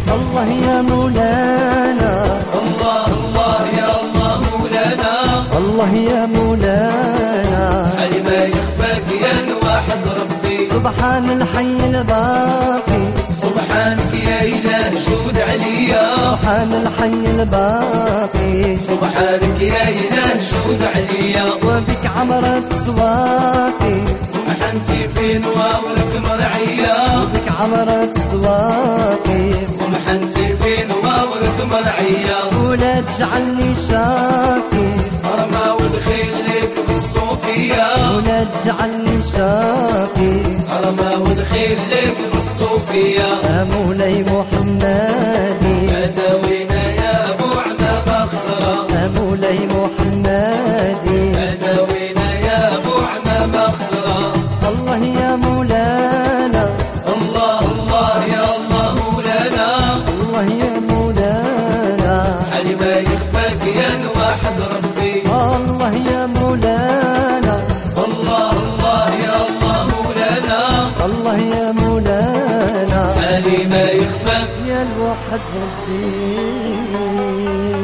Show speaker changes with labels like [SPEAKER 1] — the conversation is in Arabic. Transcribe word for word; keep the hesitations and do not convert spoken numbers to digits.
[SPEAKER 1] الله يا مولانا،
[SPEAKER 2] الله الله يا الله مولانا،
[SPEAKER 1] الله يا مولانا،
[SPEAKER 2] علي ما يخفاك يا الواحد ربي.
[SPEAKER 1] سبحان الحي الباقي،
[SPEAKER 2] سبحانك يا إله جود عليا،
[SPEAKER 1] سبحان الحي الباقي،
[SPEAKER 2] سبحانك يا إله جود عليا.
[SPEAKER 1] وبك عمرت سواقي،
[SPEAKER 2] ومحنتي في نواورك مرعية،
[SPEAKER 1] وبك عمرت سواقي،
[SPEAKER 2] ومحنتي في نواورك مرعية.
[SPEAKER 1] ولا تجعلني شاقي،
[SPEAKER 2] رمى ودخيل لك بالصوفية،
[SPEAKER 1] ولا تجعلني شاقي،
[SPEAKER 2] رمى ودخيل لك بالصوفية.
[SPEAKER 1] يا مولاي محمدي،
[SPEAKER 2] أداوينا يا أبو عمامة خضرا،
[SPEAKER 1] يا مولاي محمدي،
[SPEAKER 2] أداوينا يا أبو عمامة خضرا.
[SPEAKER 1] الله يا مولانا،
[SPEAKER 2] الله الله يا الله مولانا،
[SPEAKER 1] الله يا مولانا،
[SPEAKER 2] علي ما يخفاك يا الواحد ربي.
[SPEAKER 1] الله يا مولانا،
[SPEAKER 2] الله الله يا الله مولانا،
[SPEAKER 1] الله يا مولانا،
[SPEAKER 2] علي ما يخفاك
[SPEAKER 1] يا الواحد ربي.